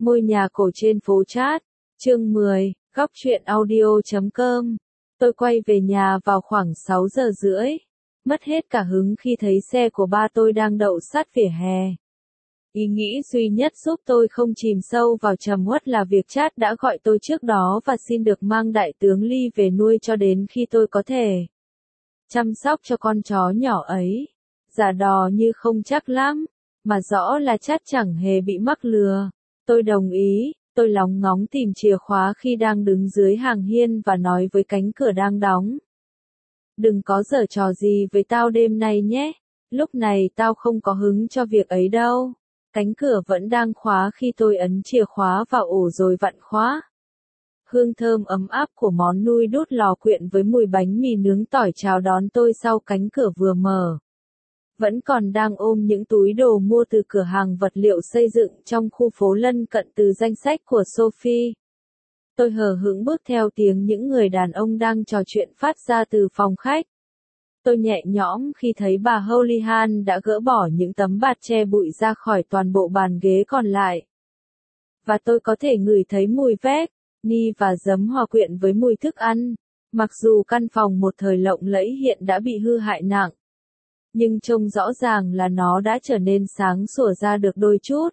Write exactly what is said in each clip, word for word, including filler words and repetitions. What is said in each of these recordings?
Ngôi nhà cổ trên phố Chat, chương mười, góc truyện audio chấm com. Tôi quay về nhà vào khoảng sáu giờ rưỡi. Mất hết cả hứng khi thấy xe của ba tôi đang đậu sát vỉa hè. Ý nghĩ duy nhất giúp tôi không chìm sâu vào trầm uất là việc Chat đã gọi tôi trước đó và xin được mang đại tướng Ly về nuôi cho đến khi tôi có thể chăm sóc cho con chó nhỏ ấy. Giả đò như không chắc lắm, mà rõ là Chat chẳng hề bị mắc lừa. Tôi đồng ý, tôi lóng ngóng tìm chìa khóa khi đang đứng dưới hàng hiên và nói với cánh cửa đang đóng. Đừng có giở trò gì với tao đêm nay nhé, lúc này tao không có hứng cho việc ấy đâu. Cánh cửa vẫn đang khóa khi tôi ấn chìa khóa vào ổ rồi vặn khóa. Hương thơm ấm áp của món nui đốt lò quyện với mùi bánh mì nướng tỏi chào đón tôi sau cánh cửa vừa mở. Vẫn còn đang ôm những túi đồ mua từ cửa hàng vật liệu xây dựng trong khu phố lân cận từ danh sách của Sophie. Tôi hờ hững bước theo tiếng những người đàn ông đang trò chuyện phát ra từ phòng khách. Tôi nhẹ nhõm khi thấy bà Houlihan đã gỡ bỏ những tấm bạt che bụi ra khỏi toàn bộ bàn ghế còn lại. Và tôi có thể ngửi thấy mùi vét, ni và giấm hòa quyện với mùi thức ăn. Mặc dù căn phòng một thời lộng lẫy hiện đã bị hư hại nặng, nhưng trông rõ ràng là nó đã trở nên sáng sủa ra được đôi chút.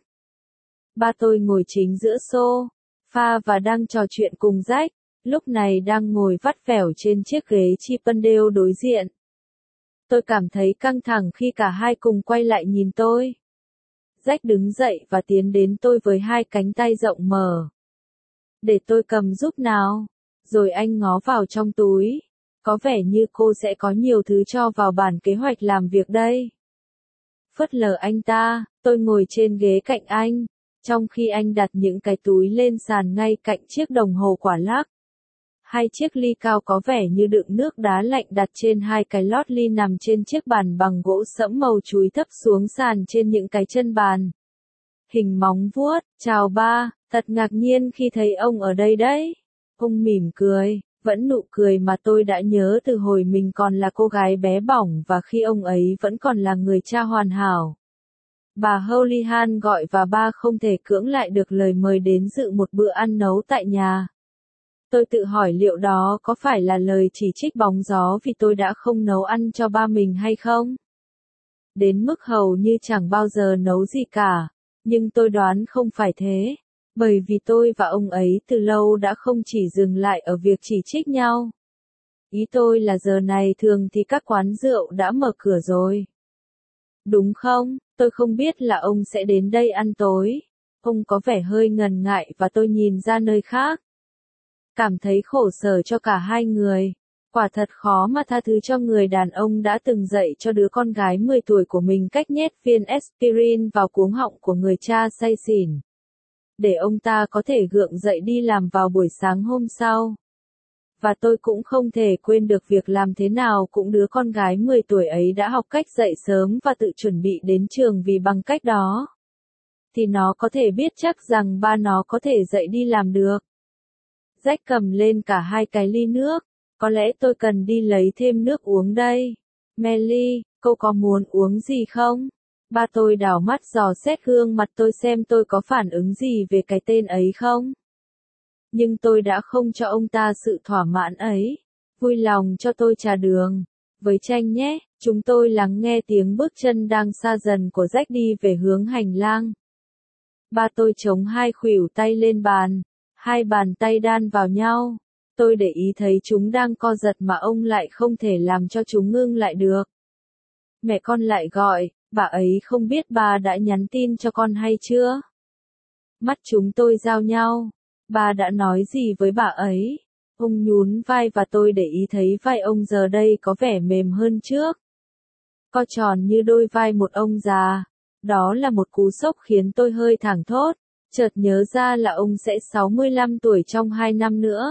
Ba tôi ngồi chính giữa sofa và đang trò chuyện cùng Jack, lúc này đang ngồi vắt vẻo trên chiếc ghế Chippendale đối diện. Tôi cảm thấy căng thẳng khi cả hai cùng quay lại nhìn tôi. Jack đứng dậy và tiến đến tôi với hai cánh tay rộng mở. Để tôi cầm giúp nào. Rồi anh ngó vào trong túi. Có vẻ như cô sẽ có nhiều thứ cho vào bản kế hoạch làm việc đây. Phớt lờ anh ta, tôi ngồi trên ghế cạnh anh, trong khi anh đặt những cái túi lên sàn ngay cạnh chiếc đồng hồ quả lắc. Hai chiếc ly cao có vẻ như đựng nước đá lạnh đặt trên hai cái lót ly nằm trên chiếc bàn bằng gỗ sẫm màu chúi thấp xuống sàn trên những cái chân bàn. Hình móng vuốt, chào ba, thật ngạc nhiên khi thấy ông ở đây đấy. Ông mỉm cười. Vẫn nụ cười mà tôi đã nhớ từ hồi mình còn là cô gái bé bỏng và khi ông ấy vẫn còn là người cha hoàn hảo. Bà Houlihan gọi và ba không thể cưỡng lại được lời mời đến dự một bữa ăn nấu tại nhà. Tôi tự hỏi liệu đó có phải là lời chỉ trích bóng gió vì tôi đã không nấu ăn cho ba mình hay không? Đến mức hầu như chẳng bao giờ nấu gì cả, nhưng tôi đoán không phải thế. Bởi vì tôi và ông ấy từ lâu đã không chỉ dừng lại ở việc chỉ trích nhau. Ý tôi là giờ này thường thì các quán rượu đã mở cửa rồi. Đúng không? Tôi không biết là ông sẽ đến đây ăn tối. Ông có vẻ hơi ngần ngại và tôi nhìn ra nơi khác. Cảm thấy khổ sở cho cả hai người. Quả thật khó mà tha thứ cho người đàn ông đã từng dạy cho đứa con gái mười tuổi của mình cách nhét viên aspirin vào cuống họng của người cha say xỉn, để ông ta có thể gượng dậy đi làm vào buổi sáng hôm sau. Và tôi cũng không thể quên được việc làm thế nào cũng đứa con gái mười tuổi ấy đã học cách dậy sớm và tự chuẩn bị đến trường vì bằng cách đó thì nó có thể biết chắc rằng ba nó có thể dậy đi làm được. Jack cầm lên cả hai cái ly nước. Có lẽ tôi cần đi lấy thêm nước uống đây. Melly, cô có muốn uống gì không? Ba tôi đảo mắt dò xét gương mặt tôi xem tôi có phản ứng gì về cái tên ấy không. Nhưng tôi đã không cho ông ta sự thỏa mãn ấy. Vui lòng cho tôi trà đường với chanh nhé. Chúng tôi lắng nghe tiếng bước chân đang xa dần của Jack đi về hướng hành lang. Ba tôi chống hai khuỷu tay lên bàn, hai bàn tay đan vào nhau. Tôi để ý thấy chúng đang co giật mà ông lại không thể làm cho chúng ngưng lại được. Mẹ con lại gọi. Bà ấy không biết ba đã nhắn tin cho con hay chưa? Mắt chúng tôi giao nhau. Ba đã nói gì với bà ấy? Ông nhún vai và tôi để ý thấy vai ông giờ đây có vẻ mềm hơn trước. Co tròn như đôi vai một ông già. Đó là một cú sốc khiến tôi hơi thảng thốt. Chợt nhớ ra là ông sẽ sáu mươi lăm tuổi trong hai năm nữa.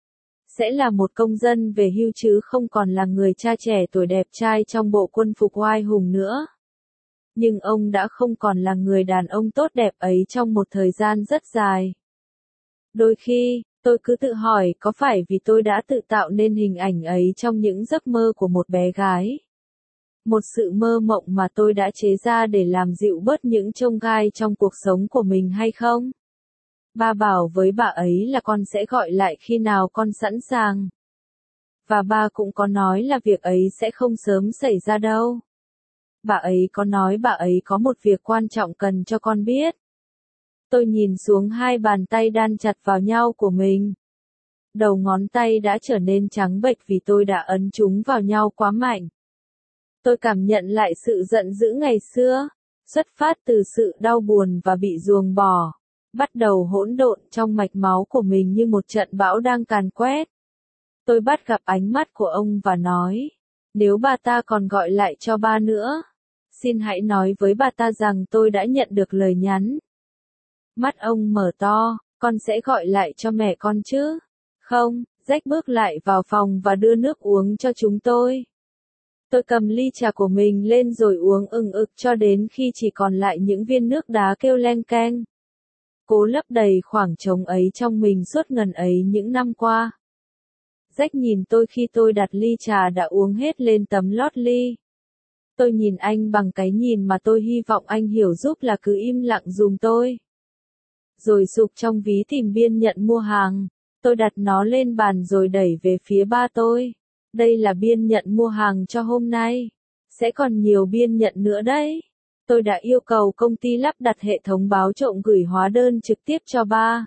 Sẽ là một công dân về hưu chứ không còn là người cha trẻ tuổi đẹp trai trong bộ quân phục oai hùng nữa. Nhưng ông đã không còn là người đàn ông tốt đẹp ấy trong một thời gian rất dài. Đôi khi, tôi cứ tự hỏi có phải vì tôi đã tự tạo nên hình ảnh ấy trong những giấc mơ của một bé gái. Một sự mơ mộng mà tôi đã chế ra để làm dịu bớt những chông gai trong cuộc sống của mình hay không? Ba bảo với bà ấy là con sẽ gọi lại khi nào con sẵn sàng. Và ba cũng có nói là việc ấy sẽ không sớm xảy ra đâu. Bà ấy có nói bà ấy có một việc quan trọng cần cho con biết. Tôi nhìn xuống hai bàn tay đan chặt vào nhau của mình. Đầu ngón tay đã trở nên trắng bệch vì tôi đã ấn chúng vào nhau quá mạnh. Tôi cảm nhận lại sự giận dữ ngày xưa, xuất phát từ sự đau buồn và bị ruồng bỏ, bắt đầu hỗn độn trong mạch máu của mình như một trận bão đang càn quét. Tôi bắt gặp ánh mắt của ông và nói, nếu bà ta còn gọi lại cho ba nữa, xin hãy nói với bà ta rằng tôi đã nhận được lời nhắn. Mắt ông mở to, con sẽ gọi lại cho mẹ con chứ? Không, Jack bước lại vào phòng và đưa nước uống cho chúng tôi. Tôi cầm ly trà của mình lên rồi uống ừng ực cho đến khi chỉ còn lại những viên nước đá kêu len keng. Cố lấp đầy khoảng trống ấy trong mình suốt ngần ấy những năm qua. Jack nhìn tôi khi tôi đặt ly trà đã uống hết lên tấm lót ly. Tôi nhìn anh bằng cái nhìn mà tôi hy vọng anh hiểu giúp là cứ im lặng dùm tôi. Rồi sục trong ví tìm biên nhận mua hàng. Tôi đặt nó lên bàn rồi đẩy về phía ba tôi. Đây là biên nhận mua hàng cho hôm nay. Sẽ còn nhiều biên nhận nữa đấy. Tôi đã yêu cầu công ty lắp đặt hệ thống báo trộm gửi hóa đơn trực tiếp cho ba.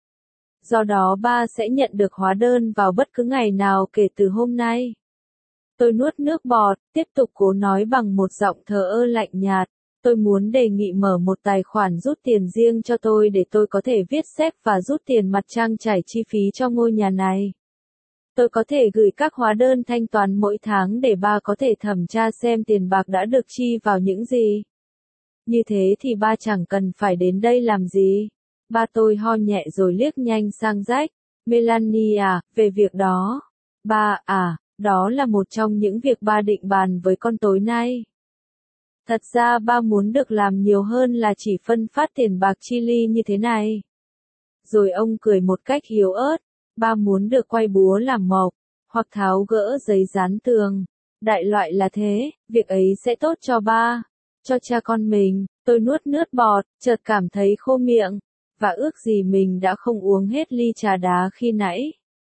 Do đó ba sẽ nhận được hóa đơn vào bất cứ ngày nào kể từ hôm nay. Tôi nuốt nước bọt, tiếp tục cố nói bằng một giọng thờ ơ lạnh nhạt. Tôi muốn đề nghị mở một tài khoản rút tiền riêng cho tôi để tôi có thể viết séc và rút tiền mặt trang trải chi phí cho ngôi nhà này. Tôi có thể gửi các hóa đơn thanh toán mỗi tháng để ba có thể thẩm tra xem tiền bạc đã được chi vào những gì. Như thế thì ba chẳng cần phải đến đây làm gì. Ba tôi ho nhẹ rồi liếc nhanh sang Jack. Melanie à, về việc đó. Ba à, đó là một trong những việc ba định bàn với con tối nay. Thật ra ba muốn được làm nhiều hơn là chỉ phân phát tiền bạc chi ly như thế này. Rồi ông cười một cách yếu ớt. Ba muốn được quay búa làm mộc, hoặc tháo gỡ giấy dán tường. Đại loại là thế, việc ấy sẽ tốt cho ba, cho cha con mình. Tôi nuốt nước bọt, chợt cảm thấy khô miệng, và ước gì mình đã không uống hết ly trà đá khi nãy.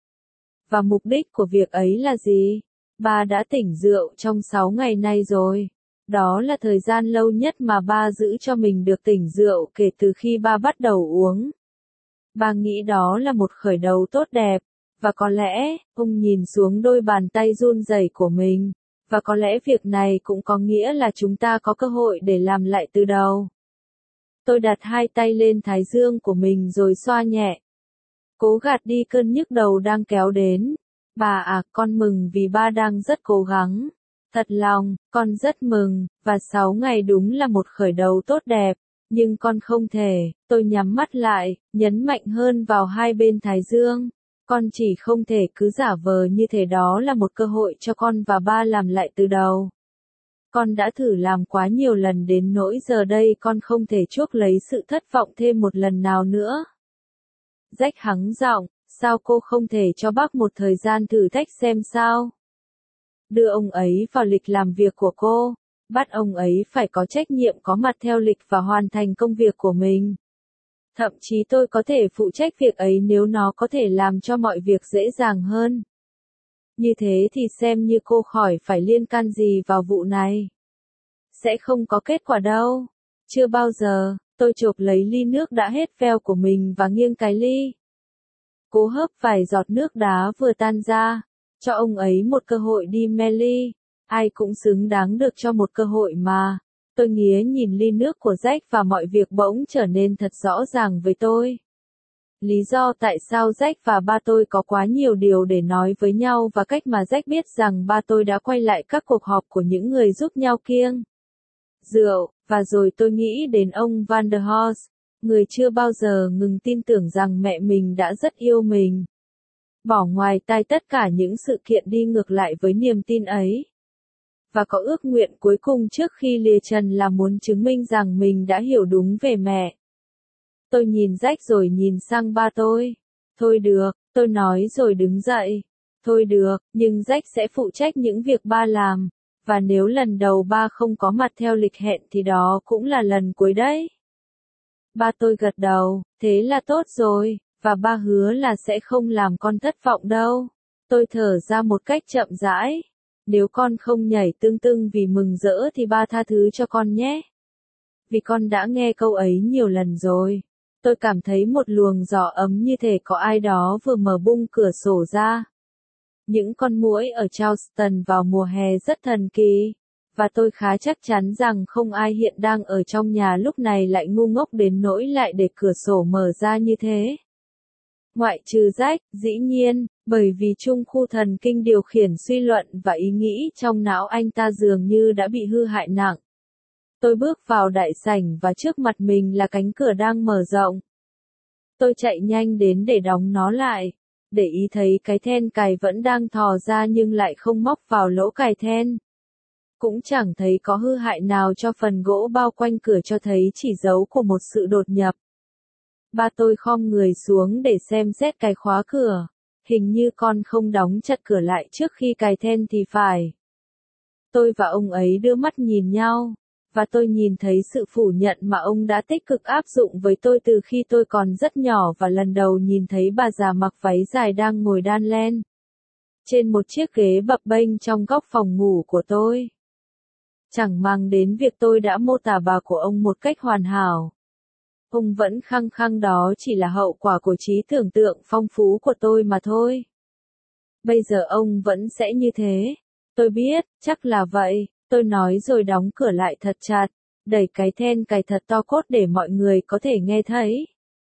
Và mục đích của việc ấy là gì? Ba đã tỉnh rượu trong sáu ngày nay rồi. Đó là thời gian lâu nhất mà ba giữ cho mình được tỉnh rượu kể từ khi ba bắt đầu uống. Ba nghĩ đó là một khởi đầu tốt đẹp, và có lẽ, ông nhìn xuống đôi bàn tay run rẩy của mình, và có lẽ việc này cũng có nghĩa là chúng ta có cơ hội để làm lại từ đầu. Tôi đặt hai tay lên thái dương của mình rồi xoa nhẹ. Cố gạt đi cơn nhức đầu đang kéo đến. Bà à, con mừng vì ba đang rất cố gắng. Thật lòng, con rất mừng, và sáu ngày đúng là một khởi đầu tốt đẹp. Nhưng con không thể, tôi nhắm mắt lại, nhấn mạnh hơn vào hai bên thái dương. Con chỉ không thể cứ giả vờ như thế đó là một cơ hội cho con và ba làm lại từ đầu. Con đã thử làm quá nhiều lần đến nỗi giờ đây con không thể chuốc lấy sự thất vọng thêm một lần nào nữa. Jack hắng giọng, sao cô không thể cho bác một thời gian thử thách xem sao? Đưa ông ấy vào lịch làm việc của cô. Bắt ông ấy phải có trách nhiệm có mặt theo lịch và hoàn thành công việc của mình. Thậm chí tôi có thể phụ trách việc ấy nếu nó có thể làm cho mọi việc dễ dàng hơn. Như thế thì xem như cô khỏi phải liên can gì vào vụ này. Sẽ không có kết quả đâu. Chưa bao giờ, tôi chộp lấy ly nước đã hết veo của mình và nghiêng cái ly. Cố hớp vài giọt nước đá vừa tan ra, cho ông ấy một cơ hội đi Melly. Ai cũng xứng đáng được cho một cơ hội mà. Tôi nghía nhìn ly nước của Jack và mọi việc bỗng trở nên thật rõ ràng với tôi. Lý do tại sao Jack và ba tôi có quá nhiều điều để nói với nhau và cách mà Jack biết rằng ba tôi đã quay lại các cuộc họp của những người giúp nhau kiêng rượu, và rồi tôi nghĩ đến ông Van der Horst, người chưa bao giờ ngừng tin tưởng rằng mẹ mình đã rất yêu mình. Bỏ ngoài tai tất cả những sự kiện đi ngược lại với niềm tin ấy. Và có ước nguyện cuối cùng trước khi lìa trần là muốn chứng minh rằng mình đã hiểu đúng về mẹ. Tôi nhìn Jack rồi nhìn sang ba tôi. Thôi được, tôi nói rồi đứng dậy. Thôi được, nhưng Jack sẽ phụ trách những việc ba làm. Và nếu lần đầu ba không có mặt theo lịch hẹn thì đó cũng là lần cuối đấy. Ba tôi gật đầu, thế là tốt rồi, và ba hứa là sẽ không làm con thất vọng đâu. Tôi thở ra một cách chậm rãi. Nếu con không nhảy tưng tưng vì mừng rỡ thì ba tha thứ cho con nhé. Vì con đã nghe câu ấy nhiều lần rồi. Tôi cảm thấy một luồng gió ấm như thể có ai đó vừa mở bung cửa sổ ra. Những con muỗi ở Charleston vào mùa hè rất thần kỳ. Và tôi khá chắc chắn rằng không ai hiện đang ở trong nhà lúc này lại ngu ngốc đến nỗi lại để cửa sổ mở ra như thế. Ngoại trừ Jack, dĩ nhiên, bởi vì trung khu thần kinh điều khiển suy luận và ý nghĩ trong não anh ta dường như đã bị hư hại nặng. Tôi bước vào đại sảnh và trước mặt mình là cánh cửa đang mở rộng. Tôi chạy nhanh đến để đóng nó lại, để ý thấy cái then cài vẫn đang thò ra nhưng lại không móc vào lỗ cài then. Cũng chẳng thấy có hư hại nào cho phần gỗ bao quanh cửa cho thấy chỉ dấu của một sự đột nhập. Ba tôi khom người xuống để xem xét cái khóa cửa. Hình như con không đóng chặt cửa lại trước khi cài then thì phải. Tôi và ông ấy đưa mắt nhìn nhau, và tôi nhìn thấy sự phủ nhận mà ông đã tích cực áp dụng với tôi từ khi tôi còn rất nhỏ và lần đầu nhìn thấy bà già mặc váy dài đang ngồi đan len trên một chiếc ghế bập bênh trong góc phòng ngủ của tôi. Chẳng mang đến việc tôi đã mô tả bà của ông một cách hoàn hảo. Ông vẫn khăng khăng đó chỉ là hậu quả của trí tưởng tượng phong phú của tôi mà thôi. Bây giờ ông vẫn sẽ như thế. Tôi biết, chắc là vậy, tôi nói rồi đóng cửa lại thật chặt, đẩy cái then cài thật to cốt để mọi người có thể nghe thấy.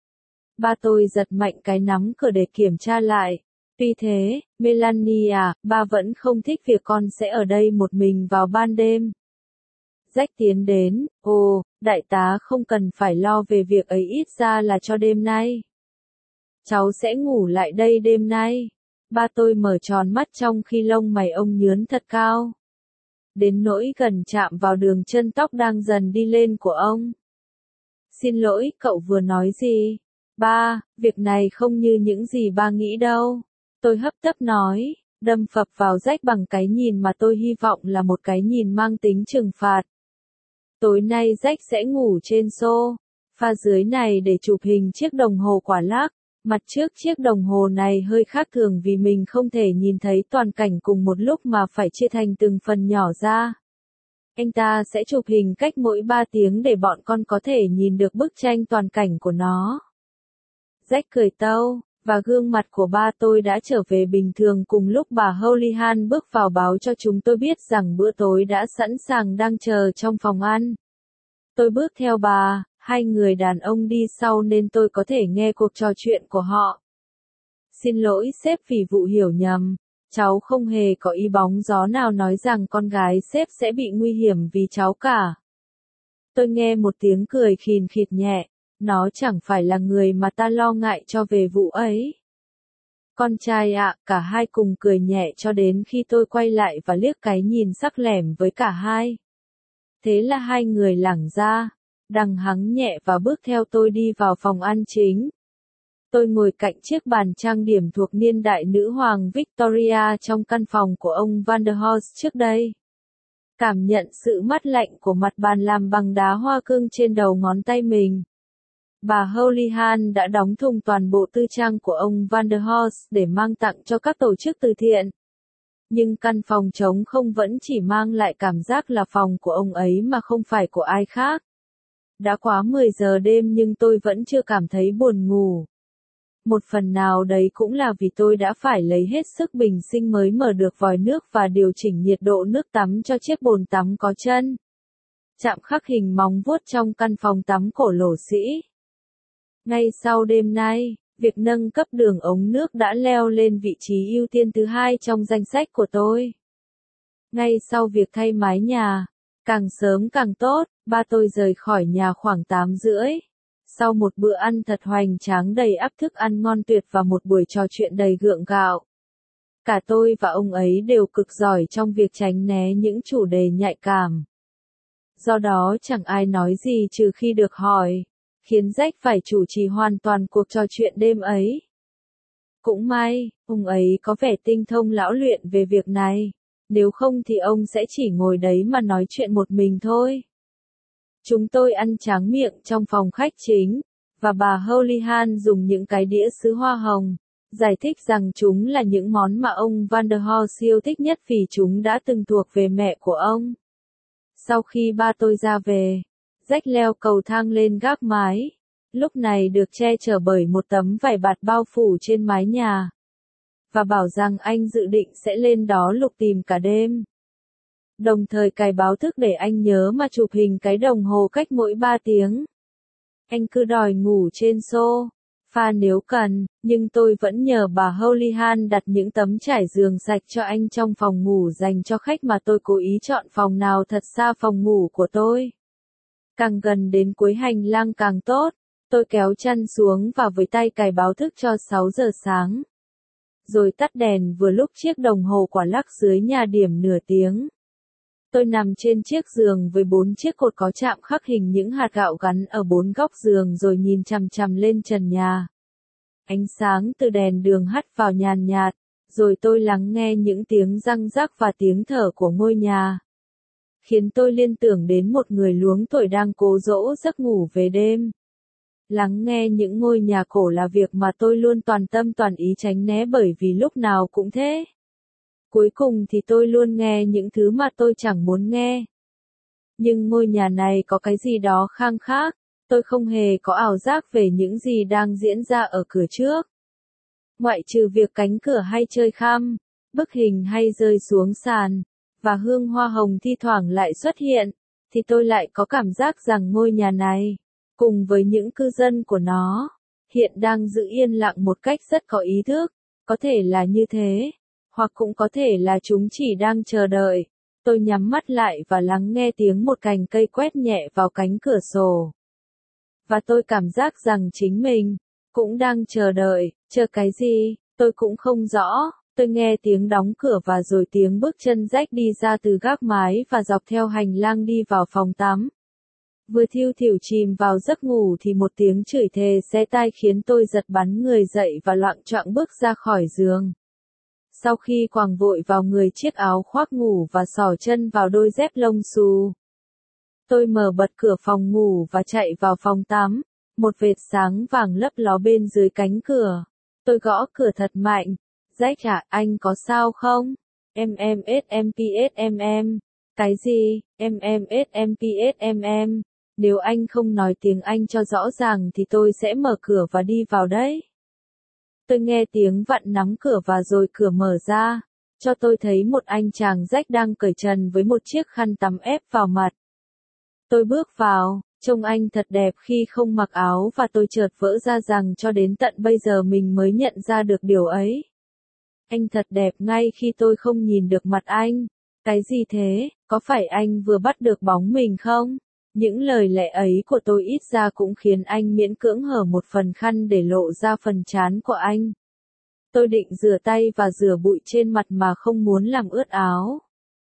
Ba tôi giật mạnh cái nắm cửa để kiểm tra lại. Tuy thế, Melania, ba vẫn không thích việc con sẽ ở đây một mình vào ban đêm. Jack tiến đến, ồ, đại tá không cần phải lo về việc ấy ít ra là cho đêm nay. Cháu sẽ ngủ lại đây đêm nay. Ba tôi mở tròn mắt trong khi lông mày ông nhướn thật cao. Đến nỗi gần chạm vào đường chân tóc đang dần đi lên của ông. Xin lỗi, cậu vừa nói gì? Ba, việc này không như những gì ba nghĩ đâu. Tôi hấp tấp nói, đâm phập vào Jack bằng cái nhìn mà tôi hy vọng là một cái nhìn mang tính trừng phạt. Tối nay Jack sẽ ngủ trên sofa dưới này để chụp hình chiếc đồng hồ quả lắc. Mặt trước chiếc đồng hồ này hơi khác thường vì mình không thể nhìn thấy toàn cảnh cùng một lúc mà phải chia thành từng phần nhỏ ra. Anh ta sẽ chụp hình cách mỗi ba tiếng để bọn con có thể nhìn được bức tranh toàn cảnh của nó. Jack cười tâu, và gương mặt của ba tôi đã trở về bình thường cùng lúc bà Houlihan bước vào báo cho chúng tôi biết rằng bữa tối đã sẵn sàng đang chờ trong phòng ăn. Tôi bước theo bà, hai người đàn ông đi sau nên tôi có thể nghe cuộc trò chuyện của họ. Xin lỗi sếp vì vụ hiểu nhầm, cháu không hề có ý bóng gió nào nói rằng con gái sếp sẽ bị nguy hiểm vì cháu cả. Tôi nghe một tiếng cười khìn khịt nhẹ, nó chẳng phải là người mà ta lo ngại cho về vụ ấy. Con trai ạ, cả hai cùng cười nhẹ cho đến khi tôi quay lại và liếc cái nhìn sắc lẻm với cả hai. Thế là hai người lảng ra, đằng hắng nhẹ và bước theo tôi đi vào phòng ăn chính. Tôi ngồi cạnh chiếc bàn trang điểm thuộc niên đại nữ hoàng Victoria trong căn phòng của ông Vanderhorst trước đây. Cảm nhận sự mát lạnh của mặt bàn làm bằng đá hoa cương trên đầu ngón tay mình. Bà Houlihan đã đóng thùng toàn bộ tư trang của ông Vanderhorst để mang tặng cho các tổ chức từ thiện. Nhưng căn phòng trống không vẫn chỉ mang lại cảm giác là phòng của ông ấy mà không phải của ai khác. Đã quá mười giờ đêm nhưng tôi vẫn chưa cảm thấy buồn ngủ. Một phần nào đấy cũng là vì tôi đã phải lấy hết sức bình sinh mới mở được vòi nước và điều chỉnh nhiệt độ nước tắm cho chiếc bồn tắm có chân. Chạm khắc hình móng vuốt trong căn phòng tắm cổ lỗ sĩ. Ngay sau đêm nay, việc nâng cấp đường ống nước đã leo lên vị trí ưu tiên thứ hai trong danh sách của tôi. Ngay sau việc thay mái nhà, càng sớm càng tốt, ba tôi rời khỏi nhà khoảng tám rưỡi. Sau một bữa ăn thật hoành tráng đầy ắp thức ăn ngon tuyệt và một buổi trò chuyện đầy gượng gạo. Cả tôi và ông ấy đều cực giỏi trong việc tránh né những chủ đề nhạy cảm. Do đó chẳng ai nói gì trừ khi được hỏi, khiến Jack phải chủ trì hoàn toàn cuộc trò chuyện đêm ấy. Cũng may, ông ấy có vẻ tinh thông lão luyện về việc này, nếu không thì ông sẽ chỉ ngồi đấy mà nói chuyện một mình thôi. Chúng tôi ăn tráng miệng trong phòng khách chính, và bà Houlihan dùng những cái đĩa sứ hoa hồng, giải thích rằng chúng là những món mà ông Vanderhorst yêu thích nhất vì chúng đã từng thuộc về mẹ của ông. Sau khi ba tôi ra về, Jack leo cầu thang lên gác mái, lúc này được che chở bởi một tấm vải bạt bao phủ trên mái nhà, và bảo rằng anh dự định sẽ lên đó lục tìm cả đêm. Đồng thời cài báo thức để anh nhớ mà chụp hình cái đồng hồ cách mỗi ba tiếng. Anh cứ đòi ngủ trên sofa nếu cần, nhưng tôi vẫn nhờ bà Houlihan đặt những tấm trải giường sạch cho anh trong phòng ngủ dành cho khách mà tôi cố ý chọn phòng nào thật xa phòng ngủ của tôi. Càng gần đến cuối hành lang càng tốt, tôi kéo chăn xuống và với tay cài báo thức cho sáu giờ sáng. Rồi tắt đèn vừa lúc chiếc đồng hồ quả lắc dưới nhà điểm nửa tiếng. Tôi nằm trên chiếc giường với bốn chiếc cột có chạm khắc hình những hạt gạo gắn ở bốn góc giường rồi nhìn chằm chằm lên trần nhà. Ánh sáng từ đèn đường hắt vào nhàn nhạt, rồi tôi lắng nghe những tiếng răng rắc và tiếng thở của ngôi nhà. Khiến tôi liên tưởng đến một người luống tuổi đang cố dỗ giấc ngủ về đêm. Lắng nghe những ngôi nhà cổ là việc mà tôi luôn toàn tâm toàn ý tránh né bởi vì lúc nào cũng thế. Cuối cùng thì tôi luôn nghe những thứ mà tôi chẳng muốn nghe. Nhưng ngôi nhà này có cái gì đó khang khác, tôi không hề có ảo giác về những gì đang diễn ra ở cửa trước. Ngoại trừ việc cánh cửa hay chơi khăm, bức hình hay rơi xuống sàn, và hương hoa hồng thi thoảng lại xuất hiện, thì tôi lại có cảm giác rằng ngôi nhà này, cùng với những cư dân của nó, hiện đang giữ yên lặng một cách rất có ý thức, có thể là như thế. Hoặc cũng có thể là chúng chỉ đang chờ đợi. Tôi nhắm mắt lại và lắng nghe tiếng một cành cây quét nhẹ vào cánh cửa sổ. Và tôi cảm giác rằng chính mình cũng đang chờ đợi, chờ cái gì, tôi cũng không rõ. Tôi nghe tiếng đóng cửa và rồi tiếng bước chân Jack đi ra từ gác mái và dọc theo hành lang đi vào phòng tắm. Vừa thiêu thiểu chìm vào giấc ngủ thì một tiếng chửi thề xé tai khiến tôi giật bắn người dậy và loạng choạng bước ra khỏi giường. Sau khi quàng vội vào người chiếc áo khoác ngủ và xỏ chân vào đôi dép lông xù, tôi mở bật cửa phòng ngủ và chạy vào phòng tắm, một vệt sáng vàng lấp ló bên dưới cánh cửa. Tôi gõ cửa thật mạnh. Jack à, anh có sao không? Em em ét em pê ét em em. Cái gì? Em em ét em pê ét em em. Nếu anh không nói tiếng Anh cho rõ ràng thì tôi sẽ mở cửa và đi vào đấy. Tôi nghe tiếng vặn nắm cửa và rồi cửa mở ra, cho tôi thấy một anh chàng Jack đang cởi trần với một chiếc khăn tắm ép vào mặt. Tôi bước vào, trông anh thật đẹp khi không mặc áo và tôi chợt vỡ ra rằng cho đến tận bây giờ mình mới nhận ra được điều ấy. Anh thật đẹp ngay khi tôi không nhìn được mặt anh. Cái gì thế, có phải anh vừa bắt được bóng mình không? Những lời lẽ ấy của tôi ít ra cũng khiến anh miễn cưỡng hở một phần khăn để lộ ra phần trán của anh. Tôi định rửa tay và rửa bụi trên mặt mà không muốn làm ướt áo.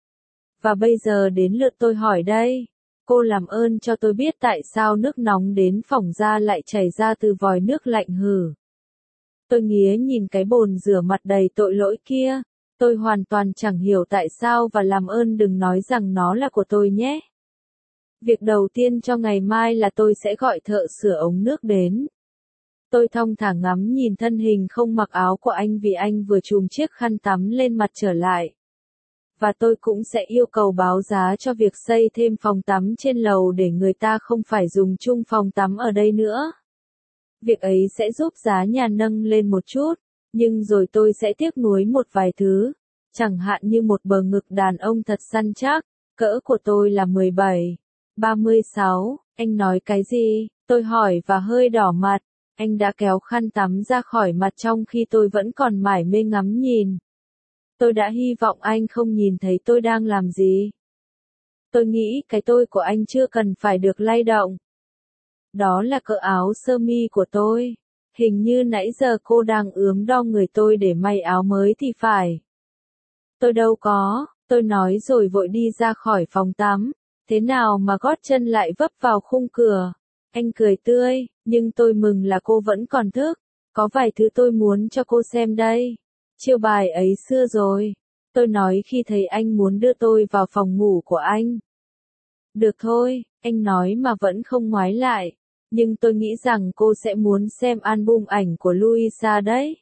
Và bây giờ đến lượt tôi hỏi đây. Cô làm ơn cho tôi biết tại sao nước nóng đến phỏng ra lại chảy ra từ vòi nước lạnh hử. Tôi nghía nhìn cái bồn rửa mặt đầy tội lỗi kia. Tôi hoàn toàn chẳng hiểu tại sao và làm ơn đừng nói rằng nó là của tôi nhé. Việc đầu tiên cho ngày mai là tôi sẽ gọi thợ sửa ống nước đến. Tôi thong thả ngắm nhìn thân hình không mặc áo của anh vì anh vừa chùm chiếc khăn tắm lên mặt trở lại. Và tôi cũng sẽ yêu cầu báo giá cho việc xây thêm phòng tắm trên lầu để người ta không phải dùng chung phòng tắm ở đây nữa. Việc ấy sẽ giúp giá nhà nâng lên một chút, nhưng rồi tôi sẽ tiếc nuối một vài thứ, chẳng hạn như một bờ ngực đàn ông thật săn chắc, cỡ của tôi là mười bảy, ba mươi sáu, anh nói cái gì? Tôi hỏi và hơi đỏ mặt, anh đã kéo khăn tắm ra khỏi mặt trong khi tôi vẫn còn mải mê ngắm nhìn. Tôi đã hy vọng anh không nhìn thấy tôi đang làm gì. Tôi nghĩ cái tôi của anh chưa cần phải được lay động. Đó là cỡ áo sơ mi của tôi. Hình như nãy giờ cô đang ướm đo người tôi để may áo mới thì phải. Tôi đâu có, tôi nói rồi vội đi ra khỏi phòng tắm. Thế nào mà gót chân lại vấp vào khung cửa? Anh cười tươi, nhưng tôi mừng là cô vẫn còn thức. Có vài thứ tôi muốn cho cô xem đây. Chiêu bài ấy xưa rồi. Tôi nói khi thấy anh muốn đưa tôi vào phòng ngủ của anh. Được thôi, Anh nói mà vẫn không ngoái lại. Nhưng tôi nghĩ rằng cô sẽ muốn xem album ảnh của Louisa đấy.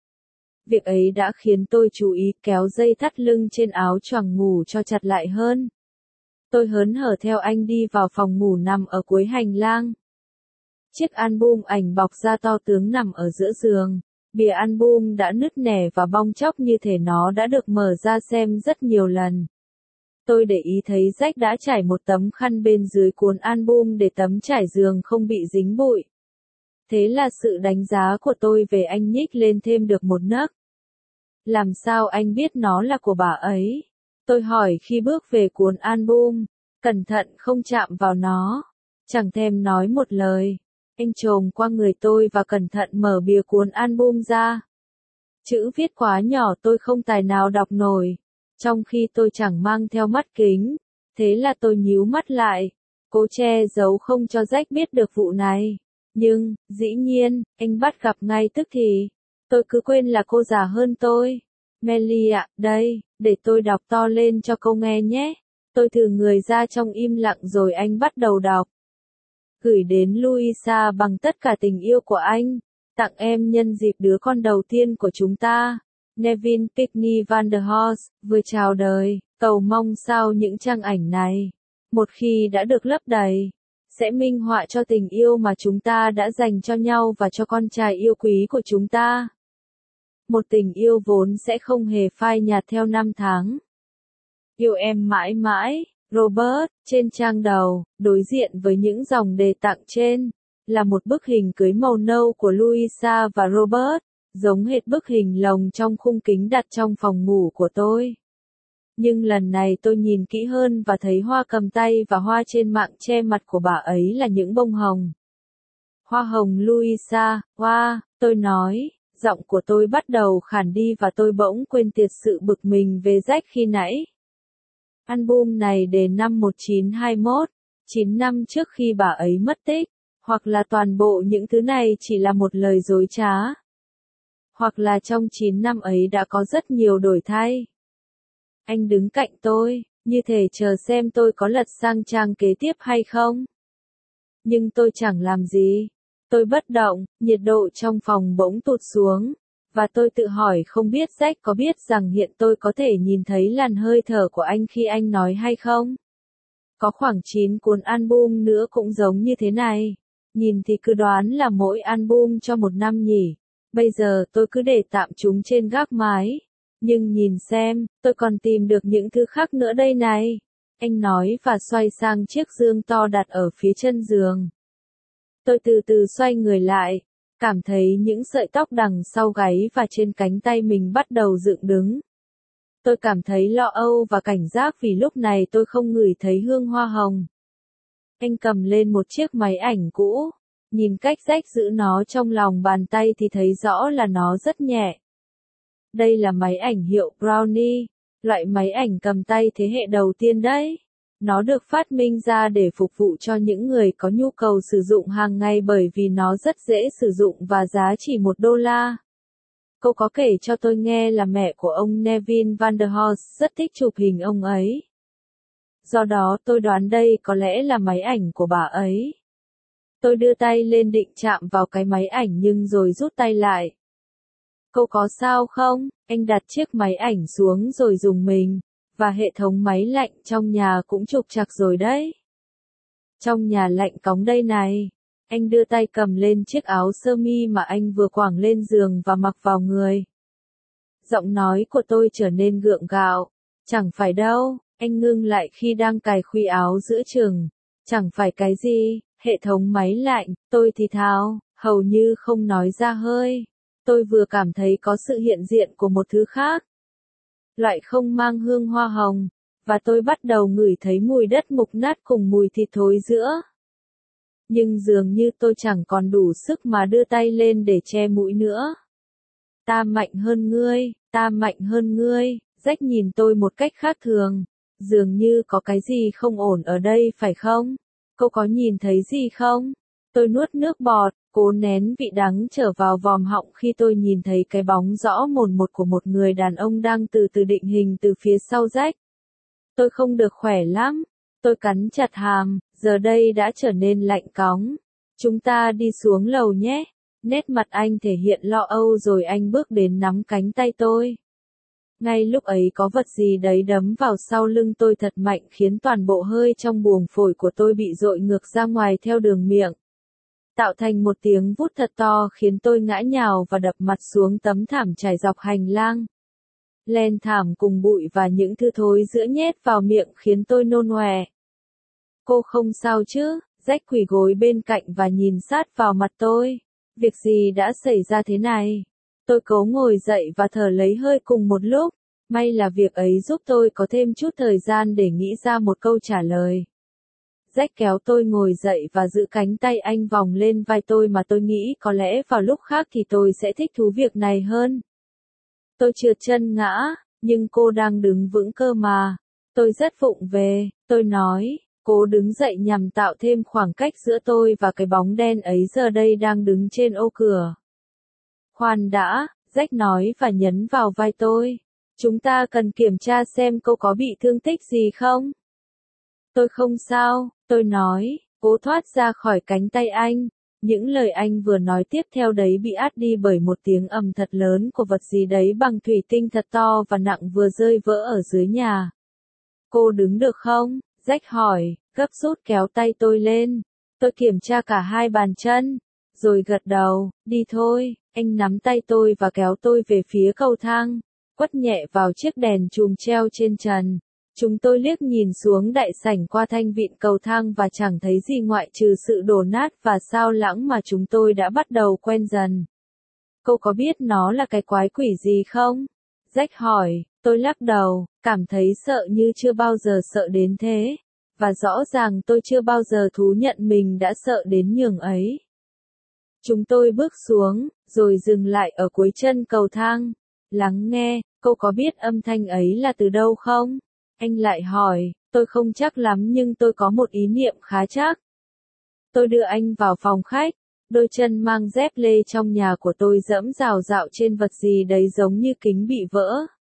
Việc ấy đã khiến tôi chú ý kéo dây thắt lưng trên áo choàng ngủ cho chặt lại hơn. Tôi hớn hở theo anh đi vào phòng ngủ nằm ở cuối hành lang. Chiếc album ảnh bọc da to tướng nằm ở giữa giường. Bìa album đã nứt nẻ và bong tróc như thể nó đã được mở ra xem rất nhiều lần. Tôi để ý thấy Jack đã trải một tấm khăn bên dưới cuốn album để tấm trải giường không bị dính bụi. Thế là sự đánh giá của tôi về anh nhích lên thêm được một nấc. Làm sao anh biết nó là của bà ấy? Tôi hỏi khi bước về cuốn album, cẩn thận không chạm vào nó. Chẳng thèm nói một lời. Anh chồm qua người tôi và cẩn thận mở bìa cuốn album ra. Chữ viết quá nhỏ tôi không tài nào đọc nổi. Trong khi tôi chẳng mang theo mắt kính. Thế là tôi nhíu mắt lại. Cố che giấu không cho Jack biết được vụ này. Nhưng, dĩ nhiên, anh bắt gặp ngay tức thì. Tôi cứ quên là cô già hơn tôi. Melly ạ, đây, để tôi đọc to lên cho cô nghe nhé. Tôi thử người ra trong im lặng rồi anh bắt đầu đọc. Gửi đến Louisa bằng tất cả tình yêu của anh. Tặng em nhân dịp đứa con đầu tiên của chúng ta. Nevin Pickney Van der Horst, vừa chào đời, cầu mong sao những trang ảnh này, một khi đã được lấp đầy, sẽ minh họa cho tình yêu mà chúng ta đã dành cho nhau và cho con trai yêu quý của chúng ta. Một tình yêu vốn sẽ không hề phai nhạt theo năm tháng. Yêu em mãi mãi, Robert, trên trang đầu, đối diện với những dòng đề tặng trên, là một bức hình cưới màu nâu của Louisa và Robert, giống hệt bức hình lồng trong khung kính đặt trong phòng ngủ của tôi. Nhưng lần này tôi nhìn kỹ hơn và thấy hoa cầm tay và hoa trên mạng che mặt của bà ấy là những bông hồng. Hoa hồng Louisa, hoa, tôi nói, giọng của tôi bắt đầu khản đi và tôi bỗng quên tiệt sự bực mình về Jack khi nãy. Album này đề năm một nghìn chín trăm hai mươi mốt, chín năm trước khi bà ấy mất tích, hoặc là toàn bộ những thứ này chỉ là một lời dối trá. Hoặc là trong chín năm ấy đã có rất nhiều đổi thay. Anh đứng cạnh tôi, như thể chờ xem tôi có lật sang trang kế tiếp hay không. Nhưng tôi chẳng làm gì. Tôi bất động, nhiệt độ trong phòng bỗng tụt xuống. Và tôi tự hỏi không biết Jack có biết rằng hiện tôi có thể nhìn thấy làn hơi thở của anh khi anh nói hay không? Có khoảng chín cuốn album nữa cũng giống như thế này. Nhìn thì cứ đoán là mỗi album cho một năm nhỉ. Bây giờ tôi cứ để tạm chúng trên gác mái. Nhưng nhìn xem, tôi còn tìm được những thứ khác nữa đây này. Anh nói và xoay sang chiếc dương to đặt ở phía chân giường. Tôi từ từ xoay người lại. Cảm thấy những sợi tóc đằng sau gáy và trên cánh tay mình bắt đầu dựng đứng. Tôi cảm thấy lo âu và cảnh giác vì lúc này tôi không ngửi thấy hương hoa hồng. Anh cầm lên một chiếc máy ảnh cũ. Nhìn cách Jack giữ nó trong lòng bàn tay thì thấy rõ là nó rất nhẹ. Đây là máy ảnh hiệu Brownie, loại máy ảnh cầm tay thế hệ đầu tiên đấy. Nó được phát minh ra để phục vụ cho những người có nhu cầu sử dụng hàng ngày bởi vì nó rất dễ sử dụng và giá chỉ một đô la. Cô có kể cho tôi nghe là mẹ của ông Nevin Van der Horst rất thích chụp hình ông ấy. Do đó tôi đoán đây có lẽ là máy ảnh của bà ấy. Tôi đưa tay lên định chạm vào cái máy ảnh nhưng rồi rút tay lại. Cô có sao không? Anh đặt chiếc máy ảnh xuống rồi dùng mình. Và hệ thống máy lạnh trong nhà cũng trục trặc rồi đấy. Trong nhà lạnh cóng đây này. Anh đưa tay cầm lên chiếc áo sơ mi mà anh vừa quàng lên giường và mặc vào người. Giọng nói của tôi trở nên gượng gạo. Chẳng phải đâu, anh ngưng lại khi đang cài khuy áo giữa chừng. Chẳng phải cái gì, hệ thống máy lạnh, tôi thì thào, hầu như không nói ra hơi. Tôi vừa cảm thấy có sự hiện diện của một thứ khác. Loại không mang hương hoa hồng, và tôi bắt đầu ngửi thấy mùi đất mục nát cùng mùi thịt thối giữa. Nhưng dường như tôi chẳng còn đủ sức mà đưa tay lên để che mũi nữa. Ta mạnh hơn ngươi, ta mạnh hơn ngươi, Jack nhìn tôi một cách khác thường. Dường như có cái gì không ổn ở đây phải không? Cô có nhìn thấy gì không? Tôi nuốt nước bọt, cố nén vị đắng trở vào vòm họng khi tôi nhìn thấy cái bóng rõ mồn một của một người đàn ông đang từ từ định hình từ phía sau Jack. Tôi không được khỏe lắm. Tôi cắn chặt hàm, giờ đây đã trở nên lạnh cóng. Chúng ta đi xuống lầu nhé. Nét mặt anh thể hiện lo âu rồi anh bước đến nắm cánh tay tôi. Ngay lúc ấy có vật gì đấy đấm vào sau lưng tôi thật mạnh khiến toàn bộ hơi trong buồng phổi của tôi bị dội ngược ra ngoài theo đường miệng. Tạo thành một tiếng vút thật to khiến tôi ngã nhào và đập mặt xuống tấm thảm trải dọc hành lang. Len thảm cùng bụi và những thứ thối giữa nhét vào miệng khiến tôi nôn ọe. Cô không sao chứ? Jack quỳ gối bên cạnh và nhìn sát vào mặt tôi. Việc gì đã xảy ra thế này? Tôi cố ngồi dậy và thở lấy hơi cùng một lúc. May là việc ấy giúp tôi có thêm chút thời gian để nghĩ ra một câu trả lời. Jack kéo tôi ngồi dậy và giữ cánh tay anh vòng lên vai tôi mà tôi nghĩ có lẽ vào lúc khác thì tôi sẽ thích thú việc này hơn. Tôi trượt chân ngã, nhưng cô đang đứng vững cơ mà. Tôi rất vụng về, tôi nói, cố đứng dậy nhằm tạo thêm khoảng cách giữa tôi và cái bóng đen ấy giờ đây đang đứng trên ô cửa. Khoan đã, Jack nói và nhấn vào vai tôi. Chúng ta cần kiểm tra xem cô có bị thương tích gì không? Tôi không sao, tôi nói, cố thoát ra khỏi cánh tay anh. Những lời anh vừa nói tiếp theo đấy bị át đi bởi một tiếng ầm thật lớn của vật gì đấy bằng thủy tinh thật to và nặng vừa rơi vỡ ở dưới nhà. Cô đứng được không? Jack hỏi, gấp rút kéo tay tôi lên. Tôi kiểm tra cả hai bàn chân, rồi gật đầu, đi thôi. Anh nắm tay tôi và kéo tôi về phía cầu thang, quất nhẹ vào chiếc đèn chùm treo trên trần. Chúng tôi liếc nhìn xuống đại sảnh qua thanh vịn cầu thang và chẳng thấy gì ngoại trừ sự đổ nát và xao lãng mà chúng tôi đã bắt đầu quen dần. Cô có biết nó là cái quái quỷ gì không? Jack hỏi, tôi lắc đầu, cảm thấy sợ như chưa bao giờ sợ đến thế. Và rõ ràng tôi chưa bao giờ thú nhận mình đã sợ đến nhường ấy. Chúng tôi bước xuống, rồi dừng lại ở cuối chân cầu thang. Lắng nghe, cô có biết âm thanh ấy là từ đâu không? Anh lại hỏi, tôi không chắc lắm nhưng tôi có một ý niệm khá chắc. Tôi đưa anh vào phòng khách, đôi chân mang dép lê trong nhà của tôi dẫm rào rạo trên vật gì đấy giống như kính bị vỡ.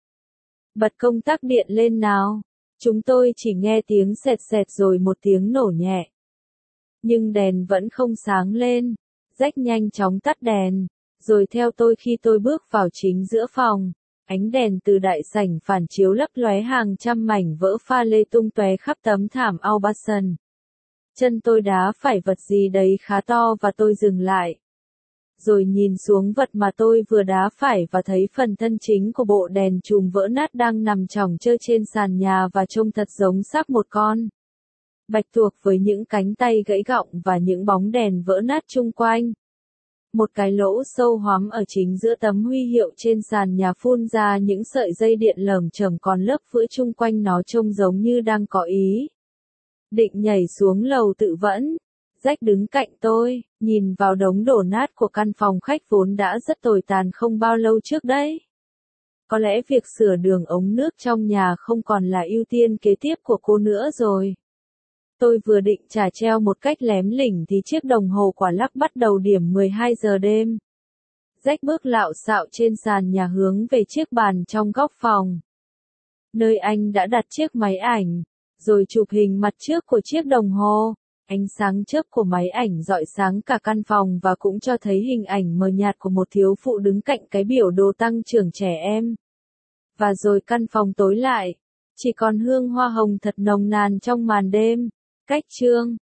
Bật công tắc điện lên nào. Chúng tôi chỉ nghe tiếng sệt sệt rồi một tiếng nổ nhẹ. Nhưng đèn vẫn không sáng lên. Jack nhanh chóng tắt đèn, rồi theo tôi khi tôi bước vào chính giữa phòng. Ánh đèn từ đại sảnh phản chiếu lấp lóe hàng trăm mảnh vỡ pha lê tung tóe khắp tấm thảm Aubusson. Chân tôi đá phải vật gì đấy khá to và tôi dừng lại. Rồi nhìn xuống vật mà tôi vừa đá phải và thấy phần thân chính của bộ đèn chùm vỡ nát đang nằm chỏng chơ trên sàn nhà và trông thật giống xác một con bạch tuộc với những cánh tay gãy gọng và những bóng đèn vỡ nát chung quanh. Một cái lỗ sâu hoắm ở chính giữa tấm huy hiệu trên sàn nhà phun ra những sợi dây điện lởm chởm còn lớp vữa chung quanh nó trông giống như đang có ý định nhảy xuống lầu tự vẫn. Jack đứng cạnh tôi, nhìn vào đống đổ nát của căn phòng khách vốn đã rất tồi tàn không bao lâu trước đấy. Có lẽ việc sửa đường ống nước trong nhà không còn là ưu tiên kế tiếp của cô nữa rồi. Tôi vừa định trả treo một cách lém lỉnh thì chiếc đồng hồ quả lắc bắt đầu điểm mười hai giờ đêm. Jack bước lạo xạo trên sàn nhà hướng về chiếc bàn trong góc phòng, nơi anh đã đặt chiếc máy ảnh, rồi chụp hình mặt trước của chiếc đồng hồ. Ánh sáng chớp của máy ảnh rọi sáng cả căn phòng và cũng cho thấy hình ảnh mờ nhạt của một thiếu phụ đứng cạnh cái biểu đồ tăng trưởng trẻ em. Và rồi căn phòng tối lại, chỉ còn hương hoa hồng thật nồng nàn trong màn đêm. Cách chương